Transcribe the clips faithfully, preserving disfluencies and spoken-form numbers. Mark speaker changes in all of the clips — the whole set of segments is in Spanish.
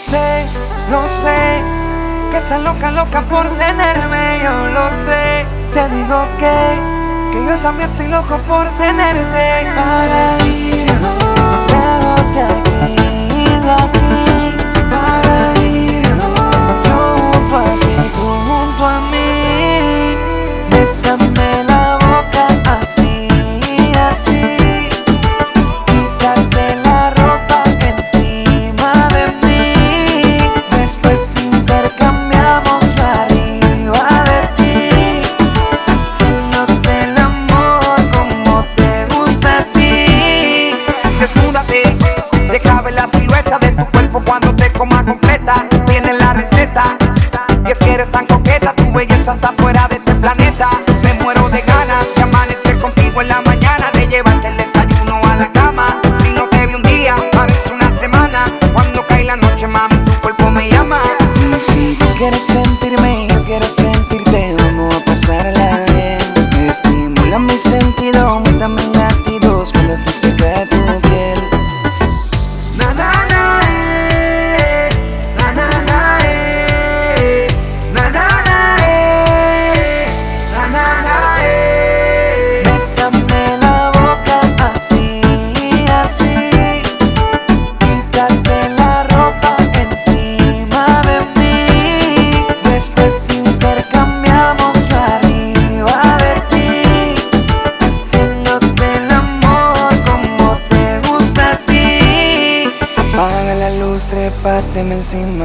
Speaker 1: Sé, lo sé, que estás loca, loca por tenerme, yo lo sé. Te digo que, que yo también estoy loco por tenerte. Para irnos lejos de aquí, de aquí. Para irnos yo junto a ti, tú junto a mí. Bésame la boca así, así. Quítate la ropa encima de mí. Después intercambiamos la arriba de ti, haciéndote el amor como te gusta a ti.
Speaker 2: Desnúdate, deja ver la silueta de tu cuerpo cuando te coma completa. Tienes la receta, y es que eres tan coqueta, tu belleza está fuera de este planeta. Me muero de ganas de amanecer contigo en la mañana, de llevarte el desayuno a la cama. Si no te vi un día, parece una semana. Cuando cae la noche, mami, tu cuerpo me llama.
Speaker 1: Y si tú quieres sentirme, yo quiero sentirte, vamos a pasarla bien. Me estimula mi sentido, aumenta mis latidos cuando estoy cerca de tu piel.
Speaker 2: Na na na eh, na na na eh, na na na eh, na na na eh.
Speaker 1: Bésame la boca así, así. Quítate la ropa encima de mí. Después intercambiamos la arriba de ti, haciéndote el amor como te gusta a ti. Apaga la luz, trépateme encima.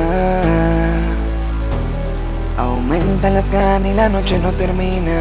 Speaker 1: Aumentan las ganas y la noche no termina.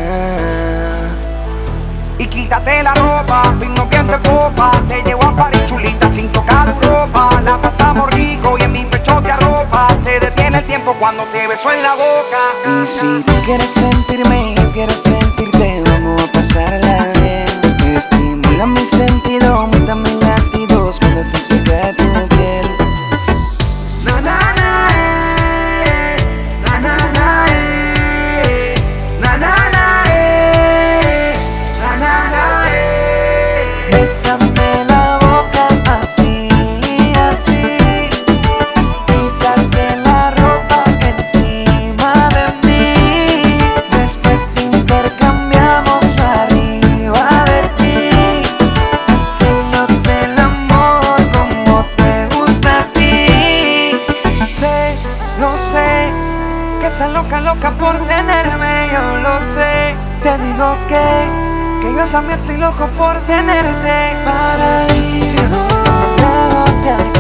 Speaker 2: Y quítate la ropa, vino viento de copa. Te llevo a París, chulita, sin tocar Europa. La pasamos rico y en mi pecho te arropa. Se detiene el tiempo cuando te beso en la boca.
Speaker 1: Y si tú quieres sentirme, yo quiero sentirte, vamos a pasarla bien. Me estimula mi sentido, aumenta mis latidos cuando estoy cerca de tu piel.
Speaker 2: Na na na eh, na na na eh, na na na eh, na na na eh.
Speaker 1: Bésame la boca así, así. Quítate la ropa encima de mí. Después intercambiamos la arriba de ti, haciéndote el amor como te gusta a ti. Sé, lo sé, que estás loca, loca por tenerme, yo lo sé. Te digo que, que yo también estoy loco por tenerte. Para irnos lejos de aquí.